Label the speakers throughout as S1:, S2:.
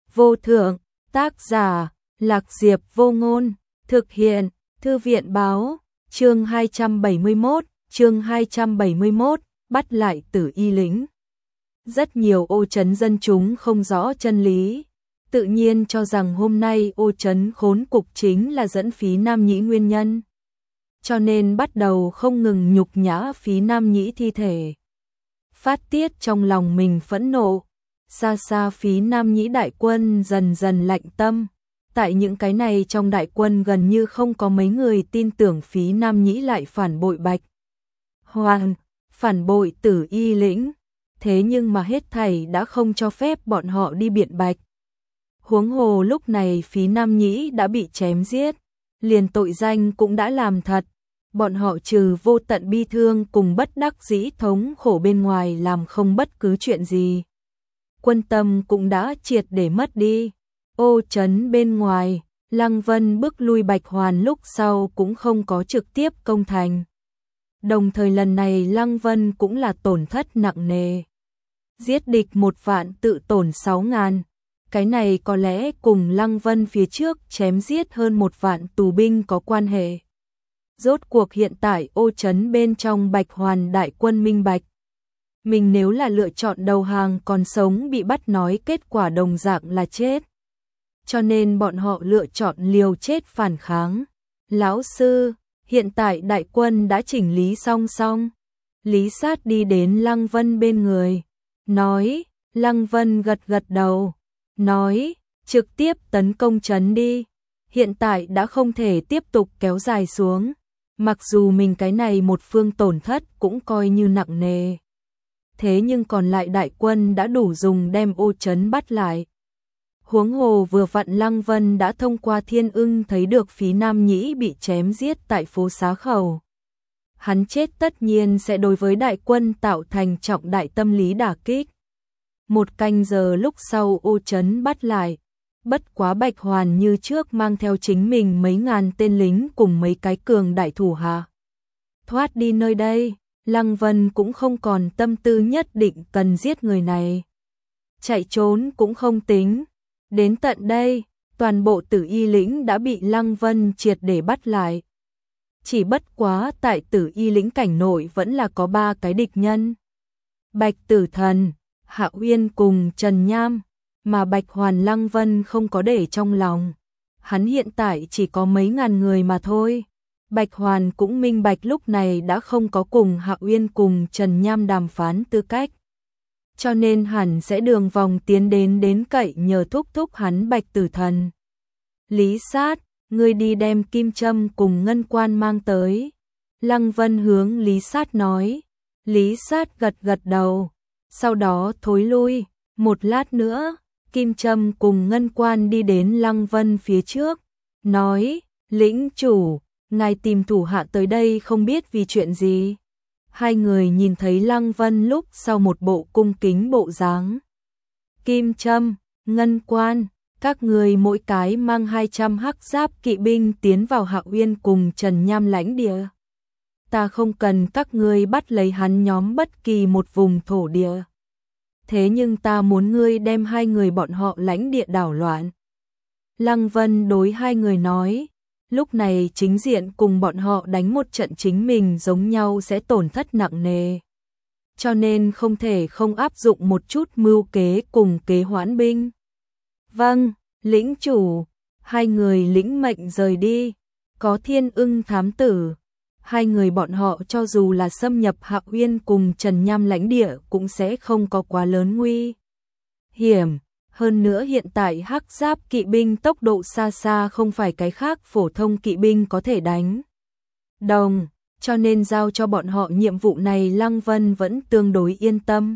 S1: vô thượng, tác giả, Lạc Diệp Vô Ngôn, thực hiện, Thư viện báo, chương 271, bắt lại Tử Y Lĩnh. Rất nhiều ô trấn dân chúng không rõ chân lý, tự nhiên cho rằng hôm nay ô trấn khốn cục chính là dẫn Phí Nam Nhĩ nguyên nhân. Cho nên bắt đầu không ngừng nhục nhã Phí Nam Nhĩ thi thể. Phát tiết trong lòng mình phẫn nộ, xa xa Phí Nam Nhĩ đại quân dần dần lạnh tâm. Tại những cái này trong đại quân gần như không có mấy người tin tưởng Phí Nam Nhĩ lại phản bội Bạch Hoàn, phản bội Tử Y Lĩnh. Thế nhưng mà hết thảy đã không cho phép bọn họ đi biện bạch. Huống hồ lúc này Phí Nam Nhĩ đã bị chém giết, liền tội danh cũng đã làm thật. Bọn họ trừ vô tận bi thương cùng bất đắc dĩ thống khổ bên ngoài làm không bất cứ chuyện gì. Quân tâm cũng đã triệt để mất đi. Ô trấn bên ngoài, Lăng Vân bước lui Bạch Hoàn lúc sau cũng không có trực tiếp công thành. Đồng thời lần này Lăng Vân cũng là tổn thất nặng nề. Giết địch 1 vạn tự tổn 6.000. Cái này có lẽ cùng Lăng Vân phía trước chém giết hơn 1 vạn tù binh có quan hệ. Rốt cuộc hiện tại ô trấn bên trong Bạch Hoàn đại quân minh bạch. Mình nếu là lựa chọn đầu hàng còn sống bị bắt nói kết quả đồng dạng là chết. Cho nên bọn họ lựa chọn liều chết phản kháng. Lão sư, hiện tại đại quân đã chỉnh lý xong. Lý Sát đi đến Lăng Vân bên người. Nói, Lăng Vân gật đầu. Nói, trực tiếp tấn công trấn đi. Hiện tại đã không thể tiếp tục kéo dài xuống. Mặc dù mình cái này một phương tổn thất cũng coi như nặng nề. Thế nhưng còn lại đại quân đã đủ dùng đem ô trấn bắt lại. Huống hồ vừa vặn Lăng Vân đã thông qua Thiên Ưng thấy được Phí Nam Nhĩ bị chém giết tại phố Xá Khẩu. Hắn chết tất nhiên sẽ đối với đại quân tạo thành trọng đại tâm lý đả kích. 1 canh giờ lúc sau ô trấn bắt lại. Bất quá Bạch Hoàn như trước mang theo chính mình mấy ngàn tên lính cùng mấy cái cường đại thủ hạ. Thoát đi nơi đây, Lăng Vân cũng không còn tâm tư nhất định cần giết người này. Chạy trốn cũng không tính. Đến tận đây, toàn bộ Tử Y Lĩnh đã bị Lăng Vân triệt để bắt lại. Chỉ bất quá tại Tử Y Lĩnh cảnh nội vẫn là có 3 cái địch nhân. Bạch Tử Thần, Hạ Uyên cùng Trần Nham, mà Bạch Hoàn Lăng Vân không có để trong lòng. Hắn hiện tại chỉ có mấy ngàn người mà thôi. Bạch Hoàn cũng minh bạch lúc này đã không có cùng Hạ Uyên cùng Trần Nham đàm phán tư cách. Cho nên hẳn sẽ đường vòng tiến đến cậy nhờ thúc hắn Bạch Tử Thần. Lý Sát, ngươi đi đem kim châm cùng ngân quan mang tới. Lăng Vân hướng Lý Sát nói. Lý Sát gật đầu. Sau đó thối lui. Một lát nữa, kim châm cùng ngân quan đi đến Lăng Vân phía trước. Nói, lĩnh chủ, ngài tìm thủ hạ tới đây không biết vì chuyện gì. Hai người nhìn thấy Lăng Vân lúc sau một bộ cung kính bộ dáng. Kim châm, ngân quan, các người mỗi cái mang 200 hắc giáp kỵ binh tiến vào Hạ Uyên cùng Trần Nham lãnh địa. Ta không cần các ngươi bắt lấy hắn nhóm bất kỳ một vùng thổ địa. Thế nhưng ta muốn ngươi đem 2 người bọn họ lãnh địa đảo loạn. Lăng Vân đối 2 người nói. Lúc này chính diện cùng bọn họ đánh một trận chính mình giống nhau sẽ tổn thất nặng nề. Cho nên không thể không áp dụng một chút mưu kế cùng kế hoãn binh. Vâng, lĩnh chủ, 2 người lĩnh mệnh rời đi. Có Thiên Ưng thám tử. 2 người bọn họ cho dù là xâm nhập Hạ Uyên cùng Trần Nham lãnh địa cũng sẽ không có quá lớn nguy hiểm. Hơn nữa hiện tại hắc giáp kỵ binh tốc độ xa không phải cái khác phổ thông kỵ binh có thể đánh đồng, cho nên giao cho bọn họ nhiệm vụ này Lăng Vân vẫn tương đối yên tâm.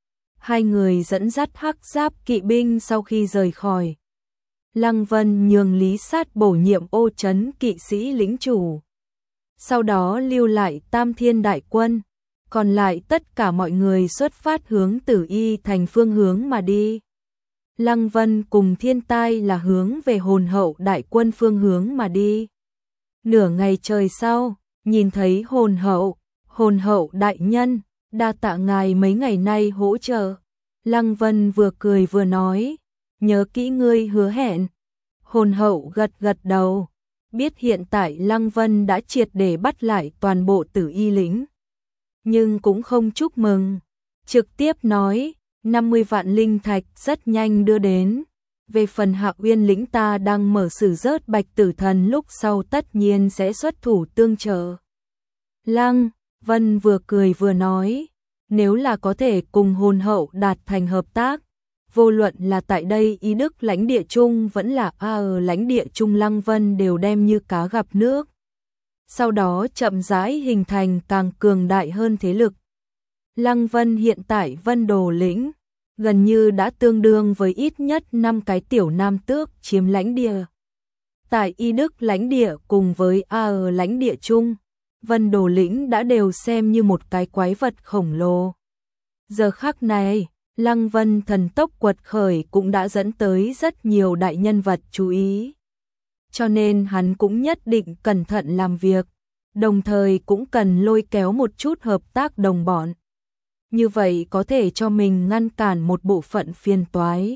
S1: 2 người dẫn dắt hắc giáp kỵ binh sau khi rời khỏi. Lăng Vân nhường Lý Sát bổ nhiệm ô trấn kỵ sĩ lĩnh chủ. Sau đó lưu lại Tam Thiên đại quân, còn lại tất cả mọi người xuất phát hướng Tử Y thành phương hướng mà đi. Lăng Vân cùng Thiên Tai là hướng về Hồn Hậu đại quân phương hướng mà đi. Nửa ngày trời sau, nhìn thấy Hồn Hậu đại nhân, đa tạ ngài mấy ngày nay hỗ trợ. Lăng Vân vừa cười vừa nói, nhớ kỹ ngươi hứa hẹn. Hồn hậu gật gật đầu, biết hiện tại Lăng Vân đã triệt để bắt lại toàn bộ Tử Y lĩnh, nhưng cũng không chúc mừng, trực tiếp nói 50 vạn linh thạch rất nhanh đưa đến. Về phần Hạ Uyên lĩnh ta đang mở xử rớt Bạch Tử Thần, lúc sau tất nhiên sẽ xuất thủ tương trợ. Lăng Vân vừa cười vừa nói, nếu là có thể cùng hồn hậu đạt thành hợp tác, vô luận là tại đây Y Đức lãnh địa chung vẫn là ở lãnh địa chung, Lăng Vân đều đem như cá gặp nước. Sau đó chậm rãi hình thành càng cường đại hơn thế lực. Lăng Vân hiện tại Vân Đồ lĩnh gần như đã tương đương với ít nhất 5 cái tiểu nam tước chiếm lãnh địa. Tại Y Đức lãnh địa cùng với ở lãnh địa chung, Vân Đồ lĩnh đã đều xem như một cái quái vật khổng lồ. Giờ khắc này, Lăng Vân thần tốc quật khởi cũng đã dẫn tới rất nhiều đại nhân vật chú ý. Cho nên hắn cũng nhất định cẩn thận làm việc, đồng thời cũng cần lôi kéo một chút hợp tác đồng bọn. Như vậy có thể cho mình ngăn cản một bộ phận phiền toái.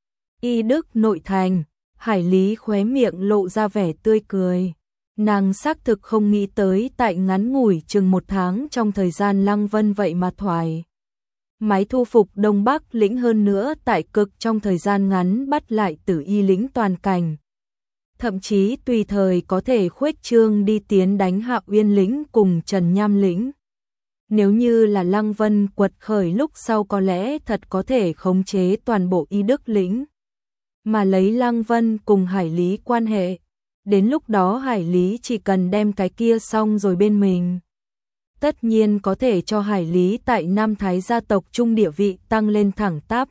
S1: Y Đức nội thành, Hải Lý khóe miệng lộ ra vẻ tươi cười. Nàng xác thực không nghĩ tới tại ngắn ngủi chừng 1 tháng trong thời gian Lăng Vân vậy mà thoải mái thu phục Đông Bắc lĩnh, hơn nữa tại cực trong thời gian ngắn bắt lại Tử Y lĩnh toàn cảnh. Thậm chí tùy thời có thể khuếch trương đi tiến đánh Hạ Uyên lĩnh cùng Trần Nham lĩnh. Nếu như là Lăng Vân quật khởi lúc sau có lẽ thật có thể khống chế toàn bộ Y Đức lĩnh. Mà lấy Lăng Vân cùng Hải Lý quan hệ, đến lúc đó Hải Lý chỉ cần đem cái kia xong rồi bên mình, tất nhiên có thể cho Hải Lý tại Nam Thái gia tộc trung địa vị tăng lên thẳng tắp.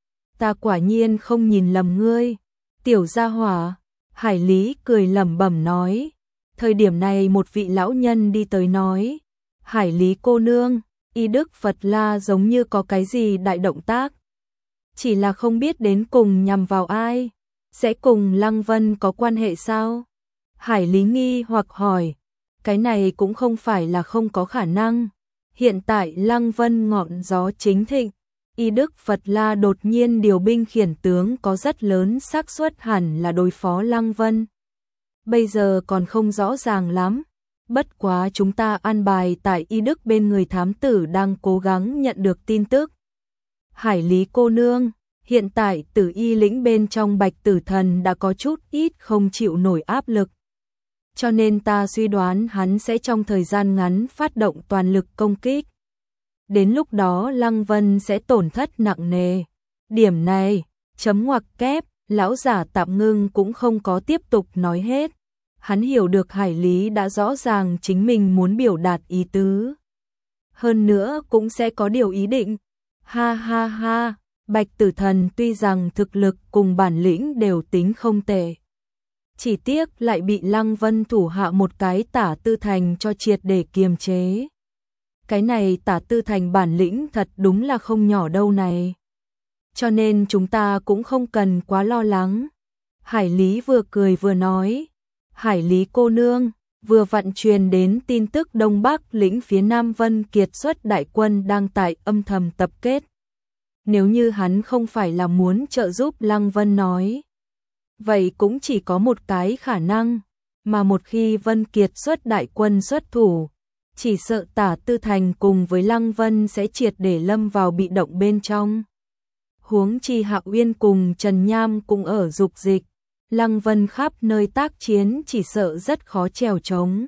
S1: Ta quả nhiên không nhìn lầm ngươi, tiểu gia hỏa. Hải Lý cười lẩm bẩm nói. Thời điểm này một vị lão nhân đi tới nói, Hải Lý cô nương, Y Đức Phật La giống như có cái gì đại động tác. Chỉ là không biết đến cùng nhằm vào ai, sẽ cùng Lăng Vân có quan hệ sao? Hải Lý nghi hoặc hỏi, cái này cũng không phải là không có khả năng. Hiện tại Lăng Vân ngọn gió chính thịnh, Y Đức Phật La đột nhiên điều binh khiển tướng, có rất lớn xác suất hẳn là đối phó Lăng Vân. Bây giờ còn không rõ ràng lắm, bất quá chúng ta an bài tại Y Đức bên người thám tử đang cố gắng nhận được tin tức. Hải Lý cô nương, hiện tại Tử Y lĩnh bên trong Bạch Tử Thần đã có chút ít không chịu nổi áp lực. Cho nên ta suy đoán hắn sẽ trong thời gian ngắn phát động toàn lực công kích. Đến lúc đó Lăng Vân sẽ tổn thất nặng nề. Điểm này, chấm ngoặc kép, lão giả tạm ngưng cũng không có tiếp tục nói hết. Hắn hiểu được Hải Lý đã rõ ràng chính mình muốn biểu đạt ý tứ. Hơn nữa cũng sẽ có điều ý định. Ha ha ha, Bạch Tử Thần tuy rằng thực lực cùng bản lĩnh đều tính không tệ, chỉ tiếc lại bị Lăng Vân thủ hạ một cái Tả Tư Thành cho triệt để kiềm chế. Cái này Tả Tư Thành bản lĩnh thật đúng là không nhỏ đâu này. Cho nên chúng ta cũng không cần quá lo lắng. Hải Lý vừa cười vừa nói. Hải Lý cô nương, vừa vặn truyền đến tin tức Đông Bắc lĩnh phía Nam Vân Kiệt xuất đại quân đang tại âm thầm tập kết. Nếu như hắn không phải là muốn trợ giúp Lăng Vân nói, vậy cũng chỉ có một cái khả năng, mà một khi Vân Kiệt xuất đại quân xuất thủ, chỉ sợ Tả Tư Thành cùng với Lăng Vân sẽ triệt để lâm vào bị động bên trong. Huống chi Hạ Uyên cùng Trần Nham cũng ở dục dịch, Lăng Vân khắp nơi tác chiến chỉ sợ rất khó trèo trống.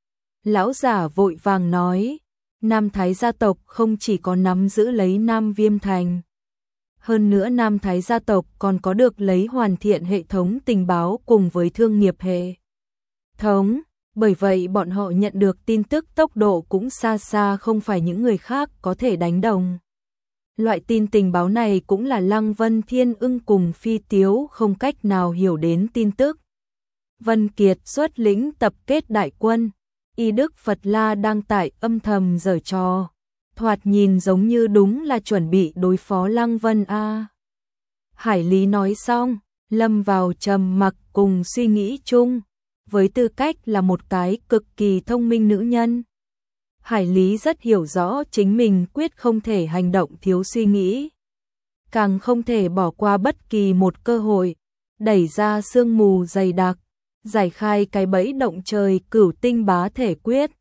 S1: Lão giả vội vàng nói, Nam Thái gia tộc không chỉ có nắm giữ lấy Nam Viêm Thành, hơn nữa Nam Thái gia tộc còn có được lấy hoàn thiện hệ thống tình báo cùng với thương nghiệp hệ thống, bởi vậy bọn họ nhận được tin tức tốc độ cũng xa xa không phải những người khác có thể đánh đồng. Loại tin tình báo này cũng là Lăng Vân Thiên Ưng cùng Phi Tiếu không cách nào hiểu đến tin tức. Vân Kiệt xuất lĩnh tập kết đại quân, Y Đức Phật La đang tại âm thầm giở trò, thoạt nhìn giống như đúng là chuẩn bị đối phó Lăng Vân a. Hải Lý nói xong, lâm vào trầm mặc cùng suy nghĩ chung, với tư cách là một cái cực kỳ thông minh nữ nhân. Hải Lý rất hiểu rõ chính mình quyết không thể hành động thiếu suy nghĩ. càng không thể bỏ qua bất kỳ một cơ hội, đẩy ra sương mù dày đặc, giải khai cái bẫy động trời Cửu Tinh Bá Thể Quyết,